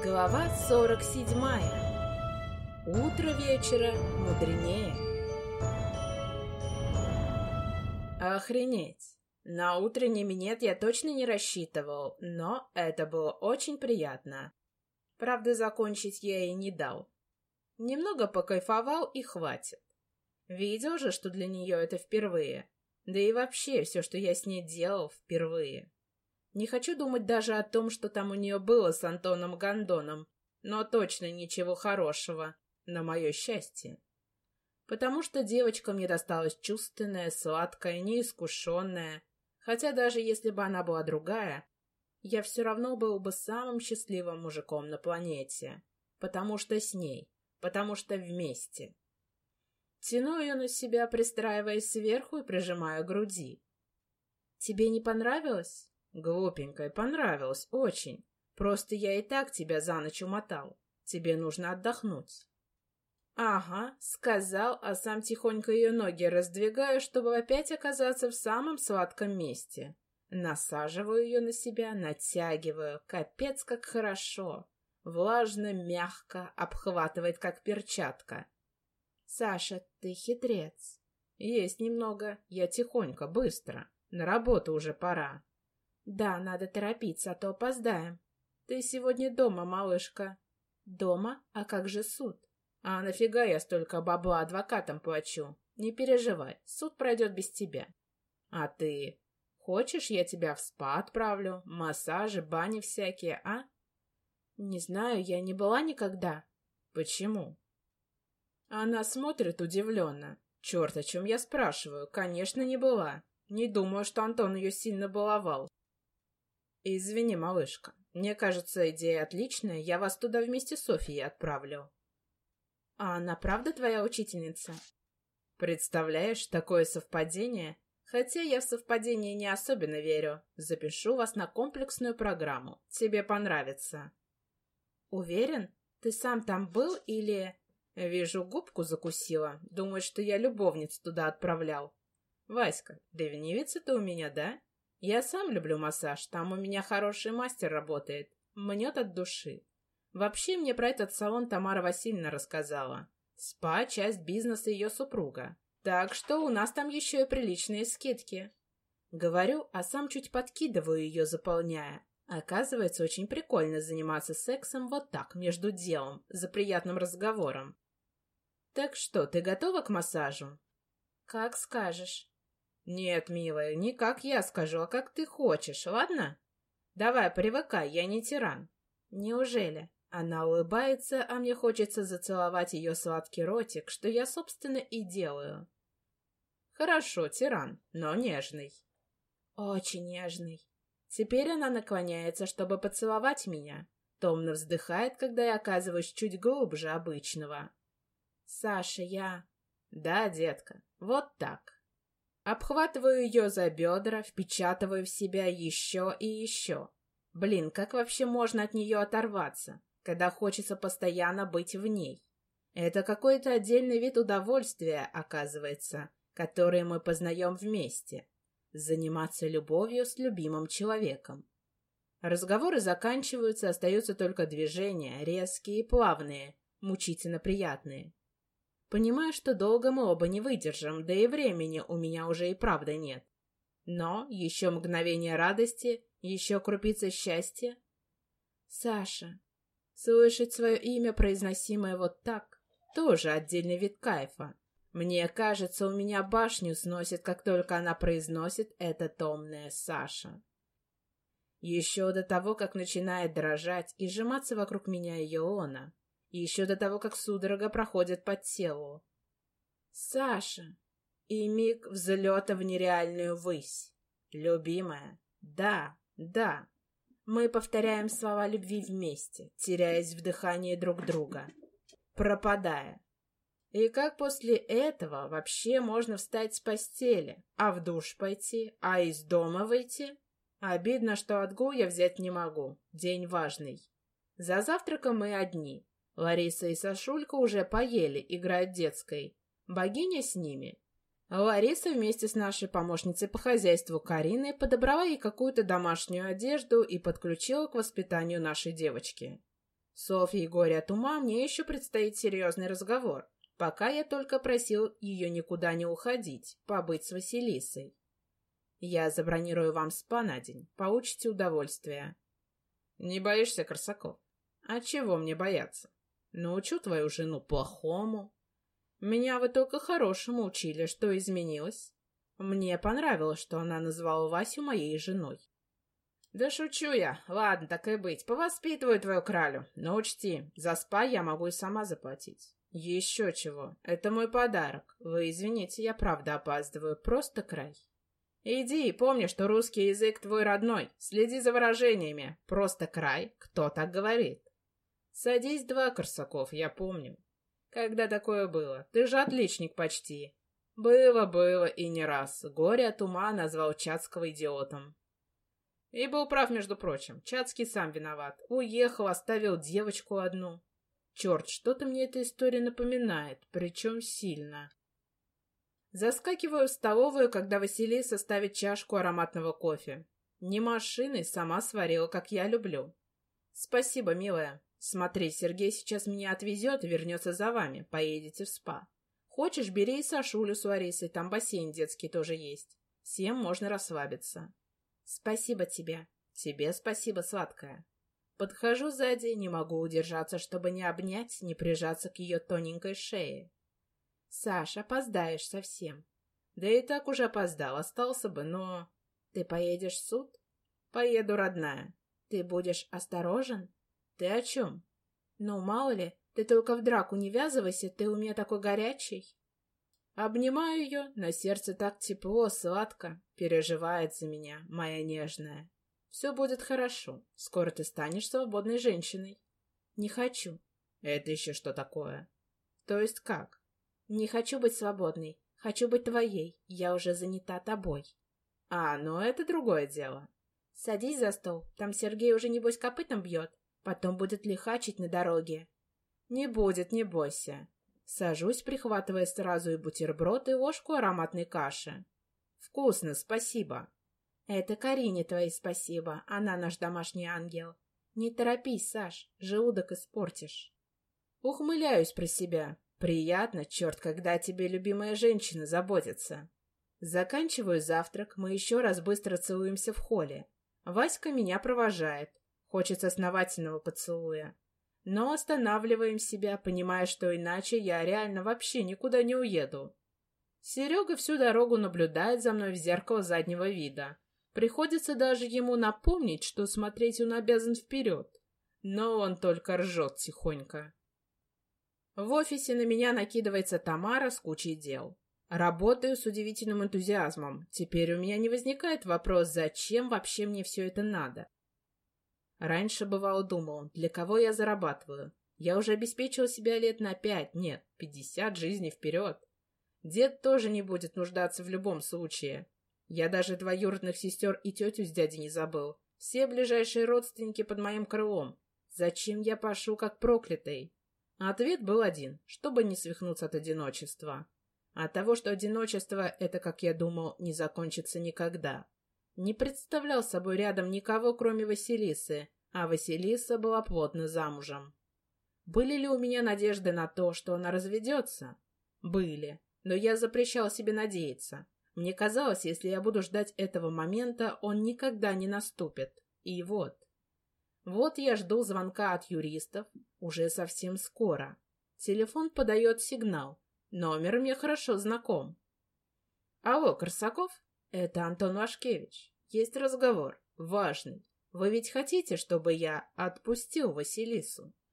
Глава 47. Утро вечера мудренее. Охренеть! На утренний минет я точно не рассчитывал, но это было очень приятно. Правда, закончить я ей не дал. Немного покайфовал и хватит. Видел же, что для нее это впервые. Да и вообще, все, что я с ней делал, впервые. Не хочу думать даже о том, что там у нее было с Антоном Гондоном, но точно ничего хорошего, на мое счастье. Потому что девочка мне досталась чувственная, сладкая, неискушенная, хотя даже если бы она была другая, я все равно был бы самым счастливым мужиком на планете, потому что с ней, потому что вместе. Тяну ее на себя, пристраиваясь сверху и прижимаю к груди. «Тебе не понравилось?» «Глупенькая, понравилось, очень. Просто я и так тебя за ночь умотал. Тебе нужно отдохнуть». «Ага», — сказал, а сам тихонько ее ноги раздвигаю, чтобы опять оказаться в самом сладком месте. Насаживаю ее на себя, натягиваю. Капец, как хорошо. Влажно, мягко, обхватывает, как перчатка. «Саша, ты хитрец». «Есть немного. Я тихонько, быстро. На работу уже пора». «Да, надо торопиться, а то опоздаем». «Ты сегодня дома, малышка». «Дома? А как же суд?» «А нафига я столько бабла адвокатам плачу? Не переживай, суд пройдет без тебя». «А ты? Хочешь, я тебя в спа отправлю? Массажи, бани всякие, а?» «Не знаю, я не была никогда». «Почему?» Она смотрит удивленно. «Черт, о чем я спрашиваю? Конечно, не была. Не думаю, что Антон ее сильно баловал». «Извини, малышка. Мне кажется, идея отличная. Я вас туда вместе с Софией отправлю». «А она правда твоя учительница?» «Представляешь, такое совпадение? Хотя я в совпадение не особенно верю. Запишу вас на комплексную программу. Тебе понравится». «Уверен? Ты сам там был или...» «Вижу, губку закусила. Думает, что я любовниц туда отправлял». «Васька, ревнивица ты у меня, да? Я сам люблю массаж, там у меня хороший мастер работает, мнет от души. Вообще мне про этот салон Тамара Васильевна рассказала. СПА — часть бизнеса ее супруга. Так что у нас там еще и приличные скидки». Говорю, а сам чуть подкидываю ее, заполняя. Оказывается, очень прикольно заниматься сексом вот так, между делом, за приятным разговором. «Так что, ты готова к массажу?» «Как скажешь». «Нет, милая, не как я скажу, а как ты хочешь, ладно? Давай, привыкай, я не тиран». «Неужели?» Она улыбается, а мне хочется зацеловать ее сладкий ротик, что я, собственно, и делаю. «Хорошо, тиран, но нежный». «Очень нежный». Теперь она наклоняется, чтобы поцеловать меня. Томно вздыхает, когда я оказываюсь чуть глубже обычного. «Саша, я...» «Да, детка, вот так». Обхватываю ее за бедра, впечатываю в себя еще и еще. Блин, как вообще можно от нее оторваться, когда хочется постоянно быть в ней? Это какой-то отдельный вид удовольствия, оказывается, который мы познаем вместе. Заниматься любовью с любимым человеком. Разговоры заканчиваются, остаются только движения, резкие и плавные, мучительно приятные. Понимаю, что долго мы оба не выдержим, да и времени у меня уже и правда нет. Но еще мгновение радости, еще крупица счастья. Саша. Слышать свое имя, произносимое вот так, тоже отдельный вид кайфа. Мне кажется, у меня башню сносит, как только она произносит это томное «Саша». Еще до того, как начинает дрожать и сжиматься вокруг меня ее лона. Еще до того, как судорога проходит по телу. «Саша!» И миг взлета в нереальную высь. «Любимая!» «Да, да!» Мы повторяем слова любви вместе, теряясь в дыхании друг друга, пропадая. И как после этого вообще можно встать с постели, а в душ пойти, а из дома выйти? Обидно, что отгул я взять не могу, день важный. За завтраком мы одни. Лариса и Сашулька уже поели, играют детской. Богиня с ними. Лариса вместе с нашей помощницей по хозяйству Кариной подобрала ей какую-то домашнюю одежду и подключила к воспитанию нашей девочки. Софьей горе от ума мне еще предстоит серьезный разговор. Пока я только просил ее никуда не уходить, побыть с Василисой. Я забронирую вам спа на день, получите удовольствие. Не боишься, Корсаков? А чего мне бояться? Научу твою жену плохому. Меня вы только хорошему учили, что изменилось. Мне понравилось, что она назвала Васю моей женой. Да шучу я. Ладно, так и быть. Повоспитываю твою кралю. Но учти, за спа я могу и сама заплатить. Еще чего. Это мой подарок. Вы извините, я правда опаздываю. Просто край. Иди и помни, что русский язык твой родной. Следи за выражениями. Просто край. Кто так говорит? Садись, два, Корсаков, я помню. Когда такое было? Ты же отличник почти. Было и не раз. Горе от ума назвал Чацкого идиотом. И был прав, между прочим. Чацкий сам виноват. Уехал, оставил девочку одну. Черт, что-то мне эта история напоминает, причем сильно. Заскакиваю в столовую, когда Василиса ставит чашку ароматного кофе. Не машиной, сама сварила, как я люблю. Спасибо, милая. Смотри, Сергей сейчас меня отвезет и вернется за вами. Поедете в спа. Хочешь, бери и Сашулю с Ларисой, там бассейн детский тоже есть. Всем можно расслабиться. Спасибо тебе. Тебе спасибо, сладкая. Подхожу сзади, не могу удержаться, чтобы не обнять, не прижаться к ее тоненькой шее. Саш, опоздаешь совсем. Да и так уже опоздал, остался бы, но... Ты поедешь в суд? Поеду, родная. Ты будешь осторожен? Ты о чем? Ну, мало ли, ты только в драку не ввязывайся, ты у меня такой горячий. Обнимаю ее, на сердце так тепло, сладко, переживает за меня, моя нежная. Все будет хорошо, скоро ты станешь свободной женщиной. Не хочу. Это еще что такое? То есть как? Не хочу быть свободной, хочу быть твоей, я уже занята тобой. А, ну это другое дело. Садись за стол, там Сергей уже небось копытом бьет, потом будет лихачить на дороге. Не будет, не бойся. Сажусь, прихватывая сразу и бутерброд, и ложку ароматной каши. Вкусно, спасибо. Это Карине твоей спасибо, она наш домашний ангел. Не торопись, Саш, желудок испортишь. Ухмыляюсь про себя. Приятно, черт, когда о тебе любимая женщина заботится. Заканчиваю завтрак, мы еще раз быстро целуемся в холле. Васька меня провожает. Хочется основательного поцелуя. Но останавливаем себя, понимая, что иначе я реально вообще никуда не уеду. Серега всю дорогу наблюдает за мной в зеркало заднего вида. Приходится даже ему напомнить, что смотреть он обязан вперед. Но он только ржет тихонько. В офисе на меня накидывается Тамара с кучей дел. Работаю с удивительным энтузиазмом. Теперь у меня не возникает вопрос, зачем вообще мне все это надо. Раньше, бывало, думал, для кого я зарабатываю. Я уже обеспечил себя лет на 5, нет, 50 жизней вперед. Дед тоже не будет нуждаться в любом случае. Я даже двоюродных сестер и тетю с дядей не забыл. Все ближайшие родственники под моим крылом. Зачем я пашу как проклятый? Ответ был один, чтобы не свихнуться от одиночества. От того, что одиночество, это, как я думал, не закончится никогда. Не представлял собой рядом никого, кроме Василисы, а Василиса была плотно замужем. Были ли у меня надежды на то, что она разведется? Были, но я запрещал себе надеяться. Мне казалось, если я буду ждать этого момента, он никогда не наступит. И вот. Вот я жду звонка от юристов, уже совсем скоро. Телефон подает сигнал. Номер мне хорошо знаком. Алло, Корсаков? Это Антон Вашкевич. Есть разговор. Важный. Вы ведь хотите, чтобы я отпустил Василису?